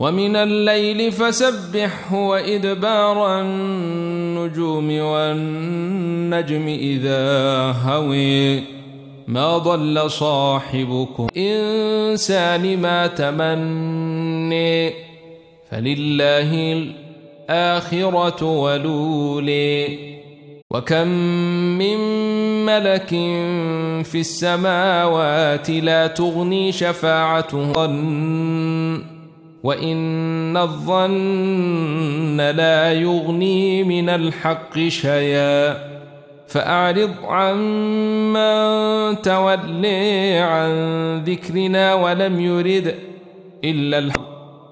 ومن الليل فسبحه وإدبار النجوم والنجم إذا هوي ما ضل صاحبكم إنسان ما تمني فلله الآخرة ولولي وكم من ملك في السماوات لا تغني شفاعتهم ظن وإن الظن لا يغني من الحق شيئا فأعرض عمن تولي عن ذكرنا ولم يرد إلا الحق